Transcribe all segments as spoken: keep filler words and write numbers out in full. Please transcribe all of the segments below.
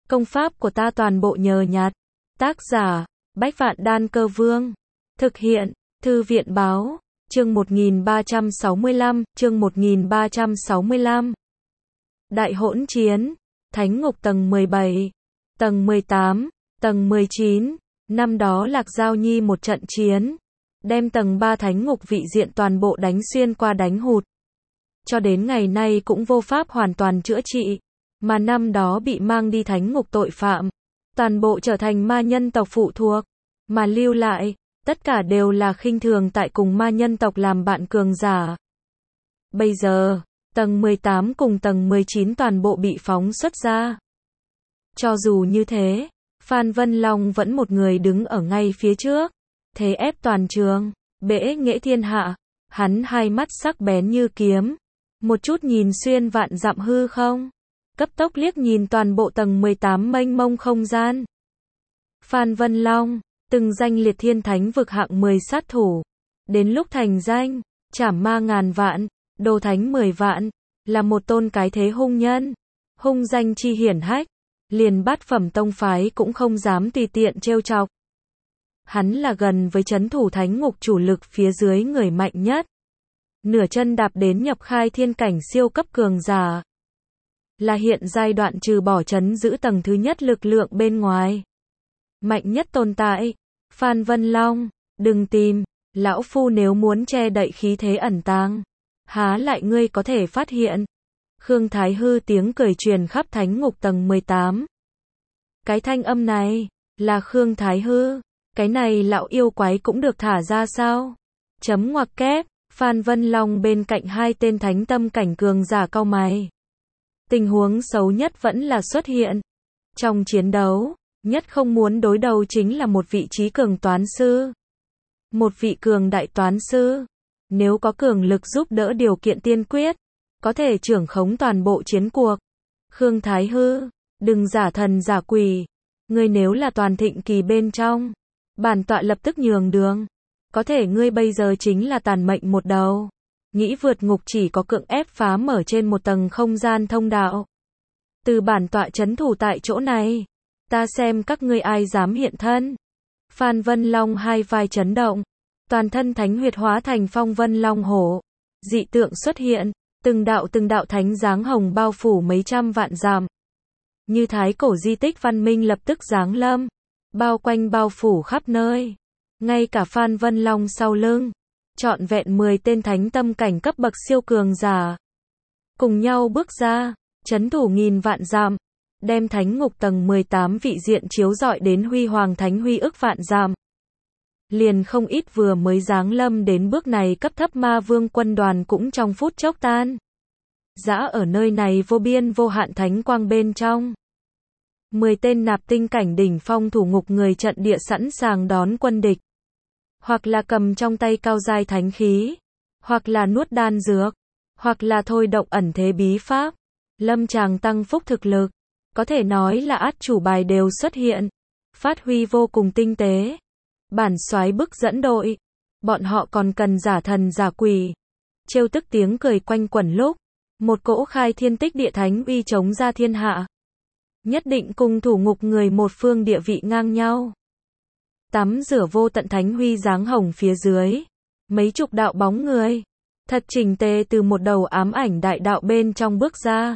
Công pháp của ta toàn bộ nhờ nhặt. Tác giả, Bách Vạn Đan Cơ Vương. Thực hiện, Thư viện Báo. Chương một nghìn ba trăm sáu mươi lăm, chương một nghìn ba trăm sáu mươi lăm. Đại hỗn chiến, Thánh Ngục tầng mười bảy, tầng mười tám, tầng mười chín, năm đó Lạc Giao Nhi một trận chiến, đem tầng ba Thánh Ngục vị diện toàn bộ đánh xuyên qua đánh hụt. Cho đến ngày nay cũng vô pháp hoàn toàn chữa trị, mà năm đó bị mang đi Thánh Ngục tội phạm, toàn bộ trở thành ma nhân tộc phụ thuộc, mà lưu lại, tất cả đều là khinh thường tại cùng ma nhân tộc làm bạn cường giả. Bây giờ, tầng mười tám cùng tầng mười chín toàn bộ bị phóng xuất ra. Cho dù như thế, Phan Vân Long vẫn một người đứng ở ngay phía trước, thế ép toàn trường, bẽ nghệ thiên hạ, hắn hai mắt sắc bén như kiếm, một chút nhìn xuyên vạn dặm hư không, cấp tốc liếc nhìn toàn bộ tầng mười tám mênh mông không gian. Phan Vân Long, từng danh liệt thiên thánh vực hạng mười sát thủ, đến lúc thành danh, trảm ma ngàn vạn, đồ thánh mười vạn, là một tôn cái thế hung nhân, hung danh chi hiển hách, liền bát phẩm tông phái cũng không dám tùy tiện trêu chọc. Hắn là gần với chấn thủ Thánh Ngục chủ lực phía dưới người mạnh nhất, nửa chân đạp đến nhập khai thiên cảnh siêu cấp cường giả, là hiện giai đoạn trừ bỏ chấn giữ tầng thứ nhất lực lượng bên ngoài, mạnh nhất tồn tại. Phan Vân Long, đừng tìm, lão phu nếu muốn che đậy khí thế ẩn tàng, há lại ngươi có thể phát hiện. Khương Thái Hư tiếng cười truyền khắp Thánh Ngục tầng mười tám. Cái thanh âm này, là Khương Thái Hư, cái này lão yêu quái cũng được thả ra sao? Chấm ngoặc kép, Phan Vân Long bên cạnh hai tên thánh tâm cảnh cường giả cau mày. Tình huống xấu nhất vẫn là xuất hiện. Trong chiến đấu, nhất không muốn đối đầu chính là một vị trí cường toán sư. Một vị cường đại toán sư, nếu có cường lực giúp đỡ điều kiện tiên quyết, có thể trưởng khống toàn bộ chiến cuộc. Khương Thái Hư, đừng giả thần giả quỷ, ngươi nếu là toàn thịnh kỳ bên trong, bản tọa lập tức nhường đường. Có thể ngươi bây giờ chính là tàn mệnh một đầu, nghĩ vượt ngục chỉ có cưỡng ép phá mở trên một tầng không gian thông đạo. Từ bản tọa trấn thủ tại chỗ này, ta xem các ngươi ai dám hiện thân. Phan Vân Long hai vai chấn động, toàn thân thánh huyệt hóa thành phong vân long hổ, dị tượng xuất hiện, từng đạo từng đạo thánh dáng hồng bao phủ mấy trăm vạn dặm. Như thái cổ di tích văn minh lập tức giáng lâm, bao quanh bao phủ khắp nơi. Ngay cả Phan Vân Long sau lưng, trọn vẹn mười tên thánh tâm cảnh cấp bậc siêu cường giả, cùng nhau bước ra, chấn thủ nghìn vạn dặm, đem Thánh Ngục tầng mười tám vị diện chiếu rọi đến huy hoàng thánh huy ức vạn dặm. Liền không ít vừa mới giáng lâm đến bước này cấp thấp ma vương quân đoàn cũng trong phút chốc tan rã ở nơi này vô biên vô hạn thánh quang bên trong. Mười tên nạp tinh cảnh đỉnh phong thủ ngục người trận địa sẵn sàng đón quân địch, hoặc là cầm trong tay cao giai thánh khí, hoặc là nuốt đan dược, hoặc là thôi động ẩn thế bí pháp, lâm tràng tăng phúc thực lực, có thể nói là át chủ bài đều xuất hiện, phát huy vô cùng tinh tế. Bản soái bức dẫn đội, bọn họ còn cần giả thần giả quỷ. Trêu tức tiếng cười quanh quẩn lúc, một cỗ khai thiên tích địa thánh uy chống ra thiên hạ, nhất định cùng thủ ngục người một phương địa vị ngang nhau. Tắm rửa vô tận thánh huy dáng hồng phía dưới, mấy chục đạo bóng người, thật chỉnh tề từ một đầu ám ảnh đại đạo bên trong bước ra.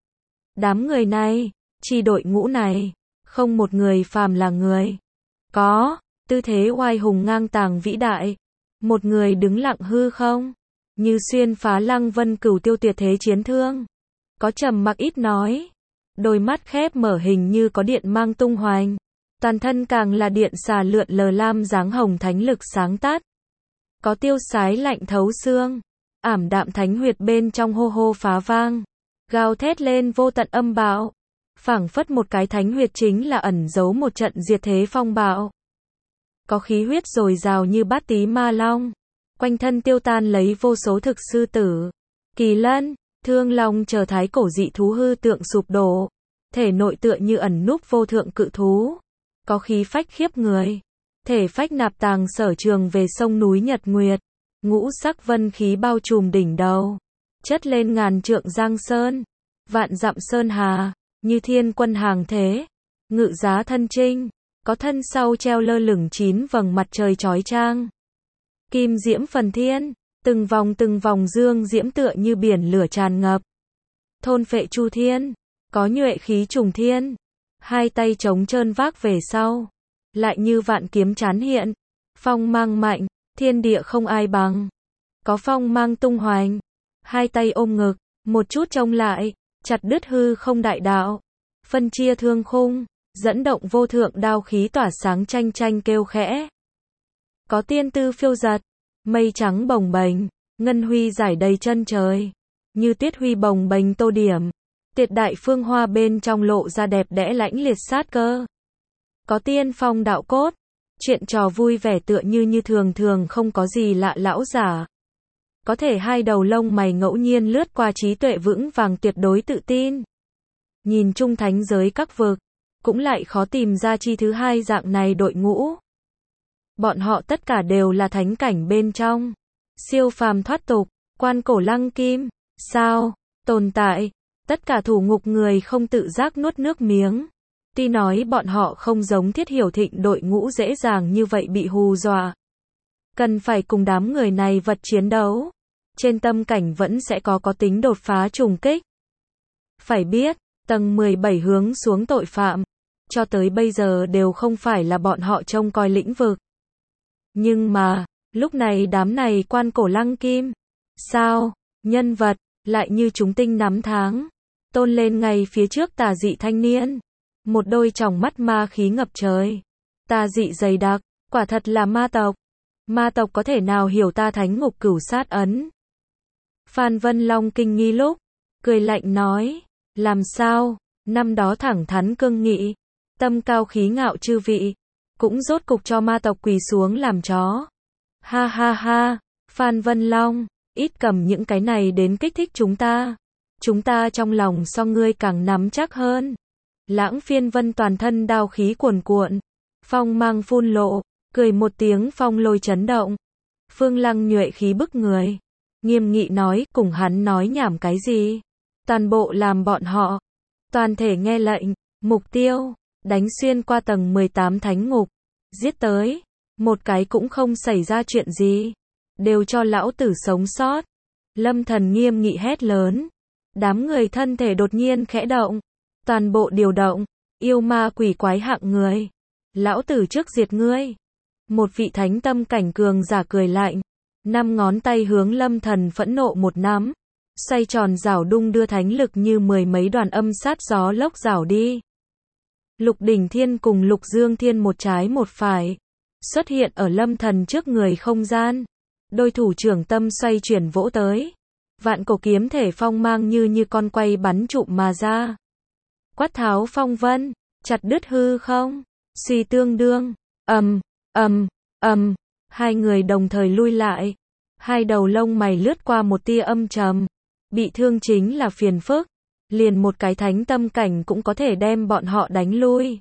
Đám người này, chi đội ngũ này, không một người phàm là người. Có, tư thế oai hùng ngang tàng vĩ đại, một người đứng lặng hư không, như xuyên phá lăng vân cửu tiêu tuyệt thế chiến thương. Có trầm mặc ít nói, đôi mắt khép mở hình như có điện mang tung hoành. Toàn thân càng là điện xà lượn lờ lam dáng hồng thánh lực sáng tát. Có tiêu sái lạnh thấu xương, ảm đạm thánh huyệt bên trong hô hô phá vang, gào thét lên vô tận âm bạo, phảng phất một cái thánh huyệt chính là ẩn giấu một trận diệt thế phong bạo. Có khí huyết dồi dào như bát tí ma long, quanh thân tiêu tan lấy vô số thực sư tử, kỳ lân, thương long chờ thái cổ dị thú hư tượng sụp đổ, thể nội tựa như ẩn núp vô thượng cự thú. Có khí phách khiếp người, thể phách nạp tàng sở trường về sông núi Nhật Nguyệt, ngũ sắc vân khí bao trùm đỉnh đầu, chất lên ngàn trượng giang sơn, vạn dặm sơn hà, như thiên quân hàng thế, ngự giá thân trinh, có thân sau treo lơ lửng chín vầng mặt trời chói chang. Kim diễm phần thiên, từng vòng từng vòng dương diễm tựa như biển lửa tràn ngập. Thôn phệ chu thiên, có nhuệ khí trùng thiên, hai tay trống trơn vác về sau, lại như vạn kiếm chán hiện, phong mang mạnh, thiên địa không ai bằng. Có phong mang tung hoành, hai tay ôm ngực, một chút trông lại, chặt đứt hư không đại đạo, phân chia thương khung, dẫn động vô thượng đao khí tỏa sáng tranh tranh kêu khẽ. Có tiên tư phiêu giật, mây trắng bồng bềnh, ngân huy giải đầy chân trời, như tiết huy bồng bềnh tô điểm, tuyệt đại phương hoa bên trong lộ ra đẹp đẽ lãnh liệt sát cơ. Có tiên phong đạo cốt, chuyện trò vui vẻ tựa như như thường thường không có gì lạ lão giả. Có thể hai đầu lông mày ngẫu nhiên lướt qua trí tuệ vững vàng tuyệt đối tự tin. Nhìn chung thánh giới các vực, cũng lại khó tìm ra chi thứ hai dạng này đội ngũ. Bọn họ tất cả đều là thánh cảnh bên trong, siêu phàm thoát tục, quan cổ lăng kim, sao, tồn tại, tất cả thủ ngục người không tự giác nuốt nước miếng. Tuy nói bọn họ không giống Thiết Hiểu Thịnh đội ngũ dễ dàng như vậy bị hù dọa. Cần phải cùng đám người này vật chiến đấu. Trên tâm cảnh vẫn sẽ có có tính đột phá trùng kích. Phải biết, tầng mười bảy hướng xuống tội phạm, cho tới bây giờ đều không phải là bọn họ trông coi lĩnh vực. Nhưng mà, lúc này đám này quan cổ lăng kim, sao, nhân vật, lại như chúng tinh nắm tháng, tôn lên ngay phía trước tà dị thanh niên. Một đôi tròng mắt ma khí ngập trời. Tà dị dày đặc, quả thật là ma tộc. Ma tộc có thể nào hiểu ta thánh ngục cửu sát ấn? Phan Vân Long kinh nghi lúc, cười lạnh nói, làm sao, năm đó thẳng thắn cương nghị, tâm cao khí ngạo chư vị, cũng rốt cục cho ma tộc quỳ xuống làm chó. Ha ha ha, Phan Vân Long, ít cầm những cái này đến kích thích chúng ta. Chúng ta trong lòng so ngươi càng nắm chắc hơn. Lãng Phiên Vân toàn thân đao khí cuồn cuộn, phong mang phun lộ, cười một tiếng phong lôi chấn động. Phương Lăng nhuệ khí bức người, nghiêm nghị nói, cùng hắn nói nhảm cái gì? Toàn bộ làm bọn họ, toàn thể nghe lệnh, mục tiêu, đánh xuyên qua tầng mười tám thánh ngục, giết tới, một cái cũng không xảy ra chuyện gì, đều cho lão tử sống sót. Lâm Thần nghiêm nghị hét lớn, đám người thân thể đột nhiên khẽ động. Toàn bộ điều động, yêu ma quỷ quái hạng người. Lão tử trước diệt ngươi. Một vị thánh tâm cảnh cường giả cười lạnh. Năm ngón tay hướng Lâm Thần phẫn nộ một nắm. Xoay tròn rảo đung đưa thánh lực như mười mấy đoàn âm sát gió lốc rảo đi. Lục Đỉnh Thiên cùng Lục Dương Thiên một trái một phải. Xuất hiện ở Lâm Thần trước người không gian. Đôi thủ trưởng tâm xoay chuyển vỗ tới. Vạn cổ kiếm thể phong mang như như con quay bắn trụm mà ra. Quát tháo phong vân, chặt đứt hư không, suy tương đương, ầm, ầm, ầm, hai người đồng thời lui lại, hai đầu lông mày lướt qua một tia âm trầm, bị thương chính là phiền phức, liền một cái thánh tâm cảnh cũng có thể đem bọn họ đánh lui.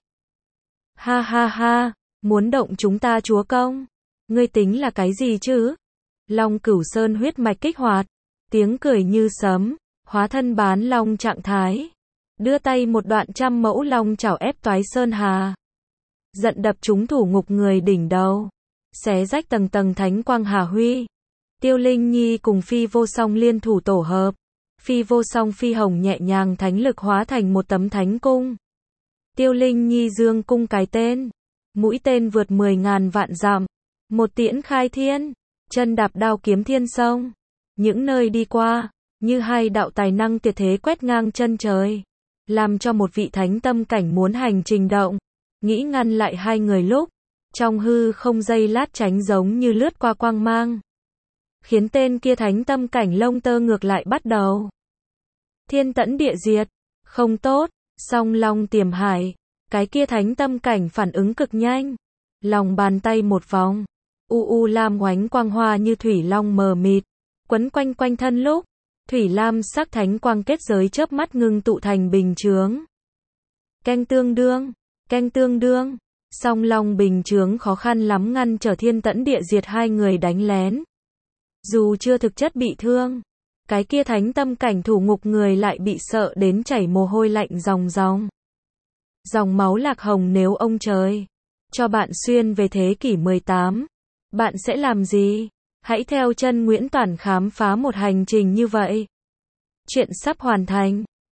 Ha ha ha, muốn động chúng ta chúa công, ngươi tính là cái gì chứ? Long Cửu Sơn huyết mạch kích hoạt, tiếng cười như sấm, hóa thân bán long trạng thái. Đưa tay một đoạn trăm mẫu long chảo ép toái sơn hà. Giận đập chúng thủ ngục người đỉnh đầu. Xé rách tầng tầng thánh quang hà huy. Tiêu Linh Nhi cùng Phi Vô Song liên thủ tổ hợp. Phi Vô Song phi hồng nhẹ nhàng thánh lực hóa thành một tấm thánh cung. Tiêu Linh Nhi dương cung cái tên. Mũi tên vượt mười ngàn vạn dặm. Một tiễn khai thiên. Chân đạp đao kiếm thiên sông. Những nơi đi qua, như hai đạo tài năng tuyệt thế quét ngang chân trời. Làm cho một vị thánh tâm cảnh muốn hành trình động, nghĩ ngăn lại hai người lúc, trong hư không giây lát tránh giống như lướt qua quang mang. Khiến tên kia thánh tâm cảnh lông tơ ngược lại bắt đầu. Thiên tẫn địa diệt, không tốt, song long tiềm hải, cái kia thánh tâm cảnh phản ứng cực nhanh. Lòng bàn tay một vòng, u u lam oánh quang hoa như thủy long mờ mịt, quấn quanh quanh thân lúc. Thủy lam sắc thánh quang kết giới chớp mắt ngưng tụ thành bình chướng. Canh tương đương, canh tương đương, song long bình chướng khó khăn lắm ngăn trở thiên tẫn địa diệt hai người đánh lén. Dù chưa thực chất bị thương, cái kia thánh tâm cảnh thủ ngục người lại bị sợ đến chảy mồ hôi lạnh ròng ròng. Dòng máu lạc hồng nếu ông trời cho bạn xuyên về thế kỷ mười tám, bạn sẽ làm gì? Hãy theo chân Nguyễn Toản khám phá một hành trình như vậy. Chuyện sắp hoàn thành.